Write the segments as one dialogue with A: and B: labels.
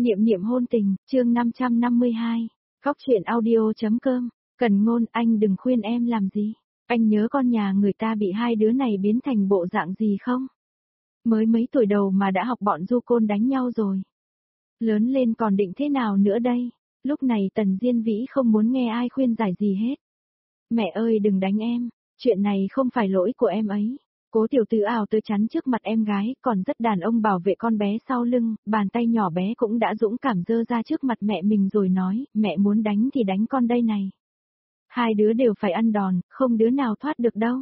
A: Niệm niệm hôn tình, chương 552, Góc truyện audio.com, Cần Ngôn, anh đừng khuyên em làm gì. Anh nhớ con nhà người ta bị hai đứa này biến thành bộ dạng gì không? Mới mấy tuổi đầu mà đã học bọn du côn đánh nhau rồi. Lớn lên còn định thế nào nữa đây? Lúc này Tần Diên Vĩ không muốn nghe ai khuyên giải gì hết. Mẹ ơi đừng đánh em, chuyện này không phải lỗi của em ấy. Cố Tiểu Tứ ào tới chắn trước mặt em gái, còn rất đàn ông bảo vệ con bé sau lưng, bàn tay nhỏ bé cũng đã dũng cảm giơ ra trước mặt mẹ mình rồi nói, mẹ muốn đánh thì đánh con đây này. Hai đứa đều phải ăn đòn, không đứa nào thoát được đâu.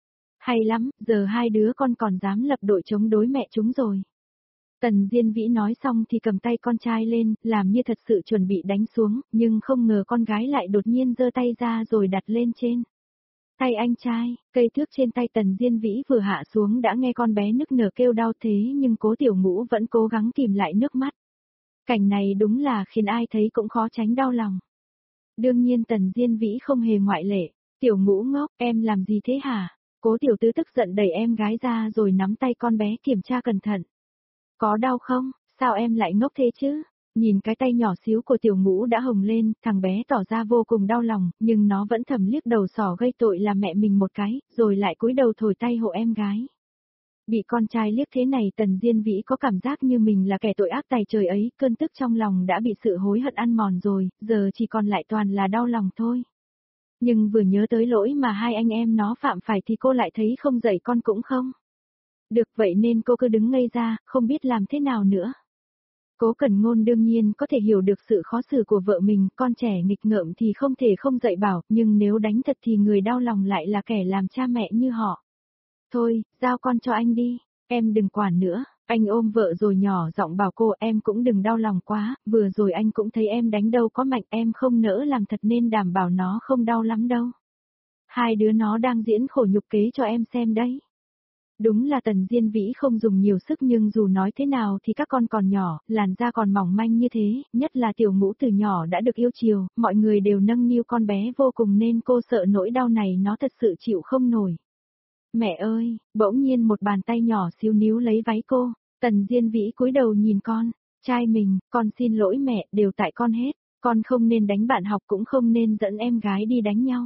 A: Hay lắm, giờ hai đứa con còn dám lập đội chống đối mẹ chúng rồi. Tần Diên Vĩ nói xong thì cầm tay con trai lên, làm như thật sự chuẩn bị đánh xuống, nhưng không ngờ con gái lại đột nhiên giơ tay ra rồi đặt lên trên tay anh trai. Cây thước trên tay Tần Diên Vĩ vừa hạ xuống đã nghe con bé nức nở kêu đau thế nhưng Cố Tiểu Ngũ vẫn cố gắng kìm lại nước mắt. Cảnh này đúng là khiến ai thấy cũng khó tránh đau lòng. Đương nhiên Tần Diên Vĩ không hề ngoại lệ. Tiểu Ngũ ngốc, em làm gì thế hả? Cố Tiểu Tứ tức giận đẩy em gái ra rồi nắm tay con bé kiểm tra cẩn thận. Có đau không? Sao em lại ngốc thế chứ? Nhìn cái tay nhỏ xíu của Tiểu Ngũ đã hồng lên, thằng bé tỏ ra vô cùng đau lòng, nhưng nó vẫn thầm liếc đầu sỏ gây tội là mẹ mình một cái, rồi lại cúi đầu thổi tay hộ em gái. Bị con trai liếc thế này Tần Diên Vĩ có cảm giác như mình là kẻ tội ác tày trời ấy, cơn tức trong lòng đã bị sự hối hận ăn mòn rồi, giờ chỉ còn lại toàn là đau lòng thôi. Nhưng vừa nhớ tới lỗi mà hai anh em nó phạm phải thì cô lại thấy không dạy con cũng không được, vậy nên cô cứ đứng ngây ra, không biết làm thế nào nữa. Cố Cần Ngôn đương nhiên có thể hiểu được sự khó xử của vợ mình, con trẻ nghịch ngợm thì không thể không dạy bảo, nhưng nếu đánh thật thì người đau lòng lại là kẻ làm cha mẹ như họ. Thôi, giao con cho anh đi, em đừng quản nữa. Anh ôm vợ rồi nhỏ giọng bảo cô, em cũng đừng đau lòng quá, vừa rồi anh cũng thấy em đánh đâu có mạnh, em không nỡ làm thật nên đảm bảo nó không đau lắm đâu. Hai đứa nó đang diễn khổ nhục kế cho em xem đấy. Đúng là Tần Diên Vĩ không dùng nhiều sức nhưng dù nói thế nào thì các con còn nhỏ, làn da còn mỏng manh như thế, nhất là Tiểu Ngũ từ nhỏ đã được yêu chiều, mọi người đều nâng niu con bé vô cùng nên cô sợ nỗi đau này nó thật sự chịu không nổi. Mẹ ơi, bỗng nhiên một bàn tay nhỏ xíu níu lấy váy cô, Tần Diên Vĩ cúi đầu nhìn con, trai mình, con xin lỗi mẹ, đều tại con hết, con không nên đánh bạn học cũng không nên dẫn em gái đi đánh nhau.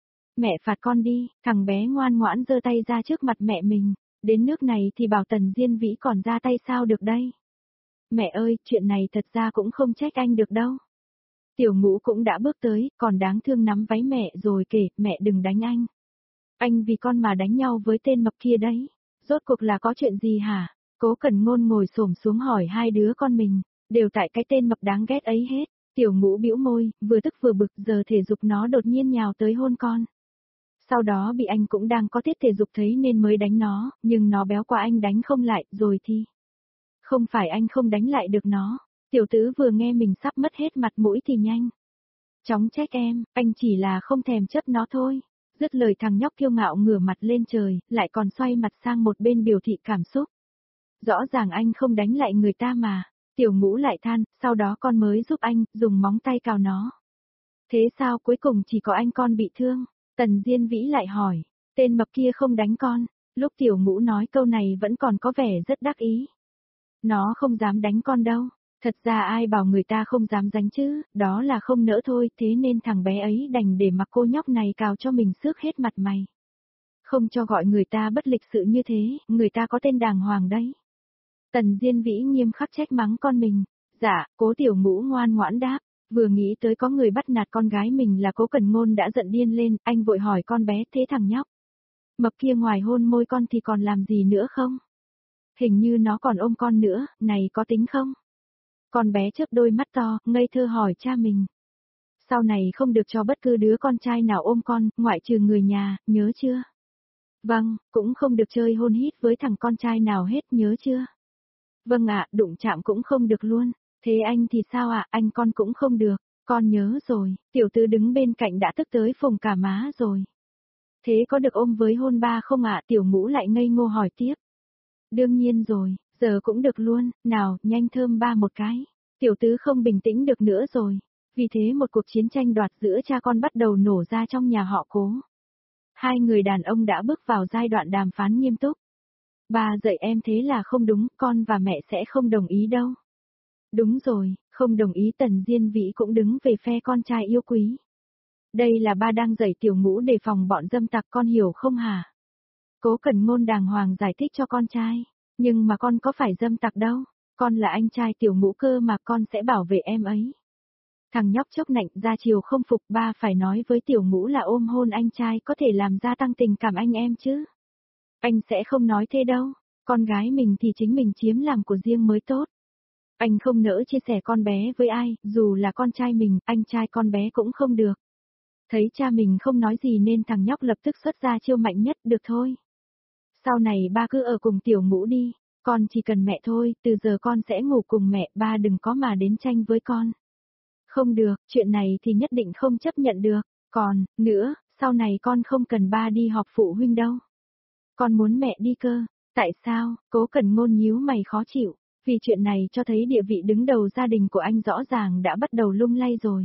A: Mẹ phạt con đi, thằng bé ngoan ngoãn giơ tay ra trước mặt mẹ mình, đến nước này thì bảo Tần Diên Vĩ còn ra tay sao được đây. Mẹ ơi, chuyện này thật ra cũng không trách anh được đâu. Tiểu Ngũ cũng đã bước tới, còn đáng thương nắm váy mẹ rồi kể, mẹ đừng đánh anh. Anh vì con mà đánh nhau với tên mập kia đấy. Rốt cuộc là có chuyện gì hả? Cố Cần Ngôn ngồi xổm xuống hỏi hai đứa con mình, đều tại cái tên mập đáng ghét ấy hết. Tiểu Ngũ bĩu môi, vừa tức vừa bực, giờ thể dục nó đột nhiên nhào tới hôn con. Sau đó bị anh cũng đang có tiết thể dục thấy nên mới đánh nó, nhưng nó béo quá anh đánh không lại, rồi thì. Không phải anh không đánh lại được nó. Tiểu Tứ vừa nghe mình sắp mất hết mặt mũi thì nhanh chóng trách em, anh chỉ là không thèm chấp nó thôi. Dứt lời thằng nhóc kiêu ngạo ngửa mặt lên trời, lại còn xoay mặt sang một bên biểu thị cảm xúc. Rõ ràng anh không đánh lại người ta mà. Tiểu Ngũ lại than, sau đó con mới giúp anh, dùng móng tay cào nó. Thế sao cuối cùng chỉ có anh con bị thương? Tần Diên Vĩ lại hỏi, tên mập kia không đánh con. Lúc Tiểu Ngũ nói câu này vẫn còn có vẻ rất đắc ý. Nó không dám đánh con đâu. Thật ra ai bảo người ta không dám đánh chứ, đó là không nỡ thôi, thế nên thằng bé ấy đành để mặc cô nhóc này cào cho mình xước hết mặt mày. Không cho gọi người ta bất lịch sự như thế, người ta có tên đàng hoàng đấy. Tần Diên Vĩ nghiêm khắc trách mắng con mình. Dạ, Cố Tiểu Ngũ ngoan ngoãn đáp, vừa nghĩ tới có người bắt nạt con gái mình là Cố Cần Ngôn đã giận điên lên, anh vội hỏi con bé, thế thằng nhóc mập kia ngoài hôn môi con thì còn làm gì nữa không? Hình như nó còn ôm con nữa, này có tính không? Con bé chớp đôi mắt to, ngây thơ hỏi cha mình. Sau này không được cho bất cứ đứa con trai nào ôm con, ngoại trừ người nhà, nhớ chưa? Vâng, cũng không được chơi hôn hít với thằng con trai nào hết, nhớ chưa? Vâng ạ, đụng chạm cũng không được luôn. Thế anh thì sao ạ, anh con cũng không được. Con nhớ rồi, Tiểu Tứ đứng bên cạnh đã tức tới phồng cả má rồi. Thế có được ôm với hôn ba không ạ? Tiểu Ngũ lại ngây ngô hỏi tiếp. Đương nhiên rồi, giờ cũng được luôn, nào, nhanh thơm ba một cái. Tiểu Tứ không bình tĩnh được nữa rồi. Vì thế một cuộc chiến tranh đoạt giữa cha con bắt đầu nổ ra trong nhà họ Cố. Hai người đàn ông đã bước vào giai đoạn đàm phán nghiêm túc. Ba dạy em thế là không đúng, con và mẹ sẽ không đồng ý đâu. Đúng rồi, không đồng ý Tần Diên Vĩ cũng đứng về phe con trai yêu quý. Đây là ba đang dạy Tiểu Ngũ đề phòng bọn dâm tặc, con hiểu không hả? Cố Cẩn Ngôn đàng hoàng giải thích cho con trai, nhưng mà con có phải dâm tặc đâu, con là anh trai Tiểu Ngũ cơ mà, con sẽ bảo vệ em ấy. Thằng nhóc chốc nạnh ra chiều không phục, ba phải nói với Tiểu Ngũ là ôm hôn anh trai có thể làm gia tăng tình cảm anh em chứ. Anh sẽ không nói thế đâu, con gái mình thì chính mình chiếm làm của riêng mới tốt. Anh không nỡ chia sẻ con bé với ai, dù là con trai mình, anh trai con bé cũng không được. Thấy cha mình không nói gì nên thằng nhóc lập tức xuất ra chiêu mạnh nhất, được thôi. Sau này ba cứ ở cùng Tiểu Ngũ đi, con chỉ cần mẹ thôi, từ giờ con sẽ ngủ cùng mẹ, ba đừng có mà đến tranh với con. Không được, chuyện này thì nhất định không chấp nhận được, còn, nữa, sau này con không cần ba đi họp phụ huynh đâu. Con muốn mẹ đi cơ, tại sao? Cố Cẩn Ngôn nhíu mày khó chịu, vì chuyện này cho thấy địa vị đứng đầu gia đình của anh rõ ràng đã bắt đầu lung lay rồi.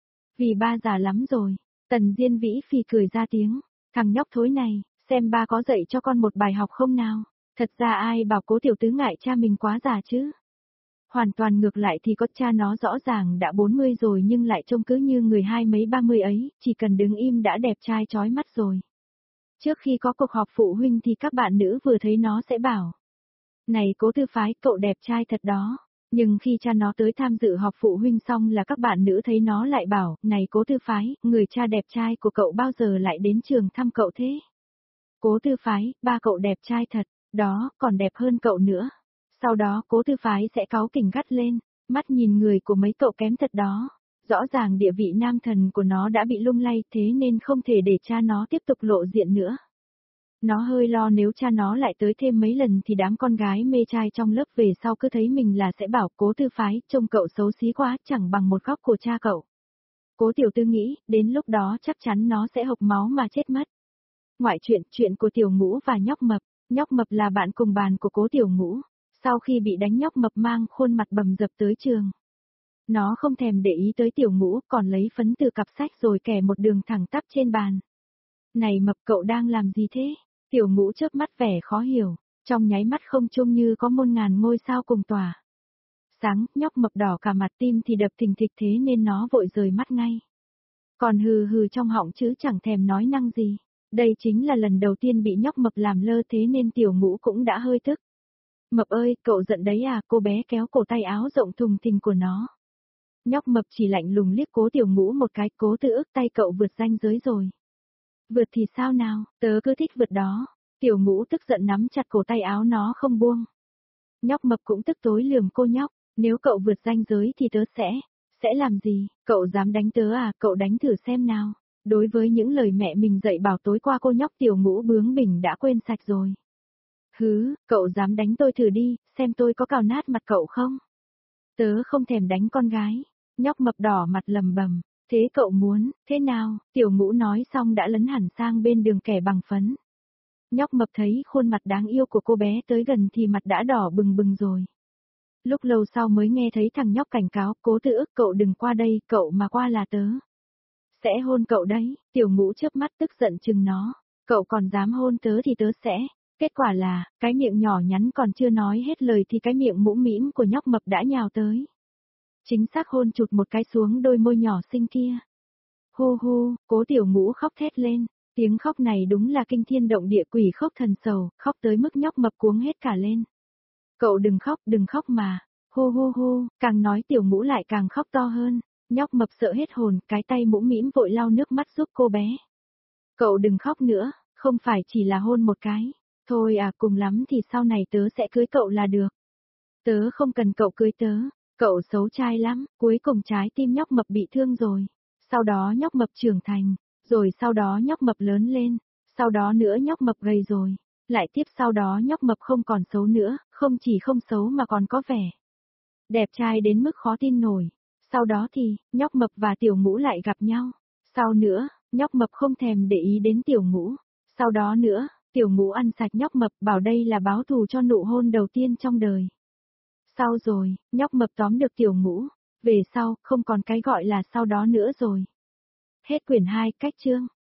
A: Vì ba già lắm rồi, Tần Diên Vĩ phì cười ra tiếng, thằng nhóc thối này, xem ba có dạy cho con một bài học không nào? Thật ra ai bảo Cố tiểu tứ ngại cha mình quá già chứ? Hoàn toàn ngược lại thì có cha nó rõ ràng đã 40 rồi nhưng lại trông cứ như người hai mấy 30 ấy, chỉ cần đứng im đã đẹp trai chói mắt rồi. Trước khi có cuộc họp phụ huynh thì các bạn nữ vừa thấy nó sẽ bảo: này Cố Tư Phái, cậu đẹp trai thật đó. Nhưng khi cha nó tới tham dự họp phụ huynh xong là các bạn nữ thấy nó lại bảo: này Cố Tư Phái, người cha đẹp trai của cậu bao giờ lại đến trường thăm cậu thế? Cố Tư Phái, ba cậu đẹp trai thật, đó, còn đẹp hơn cậu nữa. Sau đó Cố Tư Phái sẽ cáu kỉnh gắt lên, mắt nhìn người của mấy cậu kém thật đó. Rõ ràng địa vị nam thần của nó đã bị lung lay, thế nên không thể để cha nó tiếp tục lộ diện nữa. Nó hơi lo nếu cha nó lại tới thêm mấy lần thì đám con gái mê trai trong lớp về sau cứ thấy mình là sẽ bảo: Cố Tư Phái, trông cậu xấu xí quá, chẳng bằng một góc của cha cậu. Cố Tiểu Tư nghĩ, đến lúc đó chắc chắn nó sẽ hộc máu mà chết mất. Ngoại chuyện của Tiểu Ngũ và Nhóc Mập là bạn cùng bàn của Cố Tiểu Ngũ. Sau khi bị đánh, Nhóc Mập mang khuôn mặt bầm dập tới trường. Nó không thèm để ý tới Tiểu Ngũ, còn lấy phấn từ cặp sách rồi kẻ một đường thẳng tắp trên bàn. Này Mập, cậu đang làm gì thế? Tiểu Ngũ chớp mắt vẻ khó hiểu, trong nháy mắt không trung như có muôn ngàn ngôi sao cùng tỏa sáng. Nhóc Mập đỏ cả mặt, tim thì đập thình thịch, thế nên nó vội rời mắt ngay. Còn hừ hừ trong họng chứ chẳng thèm nói năng gì. Đây chính là lần đầu tiên bị Nhóc Mập làm lơ, thế nên Tiểu Ngũ cũng đã hơi tức. Mập ơi, cậu giận đấy à? Cô bé kéo cổ tay áo rộng thùng thình của nó. Nhóc Mập chỉ lạnh lùng liếc Cố Tiểu Ngũ một cái: Cố Tư ức, tay cậu vượt ranh giới rồi. Vượt thì sao nào, tớ cứ thích vượt đó. Tiểu Ngũ tức giận nắm chặt cổ tay áo nó không buông. Nhóc Mập cũng tức tối lườm cô nhóc: nếu cậu vượt ranh giới thì tớ sẽ làm gì? Cậu dám đánh tớ à? Cậu đánh thử xem nào. Đối với những lời mẹ mình dạy bảo tối qua, cô nhóc Tiểu Ngũ bướng bỉnh đã quên sạch rồi. Hứ, cậu dám đánh tôi thử đi, xem tôi có cào nát mặt cậu không? Tớ không thèm đánh con gái. Nhóc Mập đỏ mặt lầm bầm: thế cậu muốn, thế nào? Tiểu Ngũ nói xong đã lấn hẳn sang bên đường kẻ bằng phấn. Nhóc Mập thấy khuôn mặt đáng yêu của cô bé tới gần thì mặt đã đỏ bừng bừng rồi. Lúc lâu sau mới nghe thấy thằng nhóc cảnh cáo: Cố Tư ức, cậu đừng qua đây, cậu mà qua là tớ sẽ hôn cậu đấy. Tiểu Ngũ chớp mắt tức giận chừng nó: cậu còn dám hôn tớ thì tớ sẽ. Kết quả là, cái miệng nhỏ nhắn còn chưa nói hết lời thì cái miệng mũm mĩm của Nhóc Mập đã nhào tới. Chính xác hôn chụt một cái xuống đôi môi nhỏ xinh kia. Hu hu, Cố Tiểu Ngũ khóc thét lên, tiếng khóc này đúng là kinh thiên động địa, quỷ khóc thần sầu, khóc tới mức Nhóc Mập cuống hết cả lên. Cậu đừng khóc mà. Hu hu hu, càng nói Tiểu Ngũ lại càng khóc to hơn. Nhóc Mập sợ hết hồn, cái tay mũm mĩm vội lau nước mắt giúp cô bé. Cậu đừng khóc nữa, không phải chỉ là hôn một cái. Thôi à, cùng lắm thì sau này tớ sẽ cưới cậu là được. Tớ không cần cậu cưới tớ, cậu xấu trai lắm. Cuối cùng trái tim Nhóc Mập bị thương rồi. Sau đó Nhóc Mập trưởng thành, rồi sau đó Nhóc Mập lớn lên, sau đó nữa Nhóc Mập gầy rồi, lại tiếp sau đó Nhóc Mập không còn xấu nữa, không chỉ không xấu mà còn có vẻ đẹp trai đến mức khó tin nổi. Sau đó thì, Nhóc Mập và Tiểu Ngũ lại gặp nhau. Sau nữa, Nhóc Mập không thèm để ý đến Tiểu Ngũ. Sau đó nữa, Tiểu Ngũ ăn sạch Nhóc Mập, bảo đây là báo thù cho nụ hôn đầu tiên trong đời. Sau rồi, Nhóc Mập tóm được Tiểu Ngũ. Về sau, không còn cái gọi là sau đó nữa rồi. Hết quyển 2, cách chương.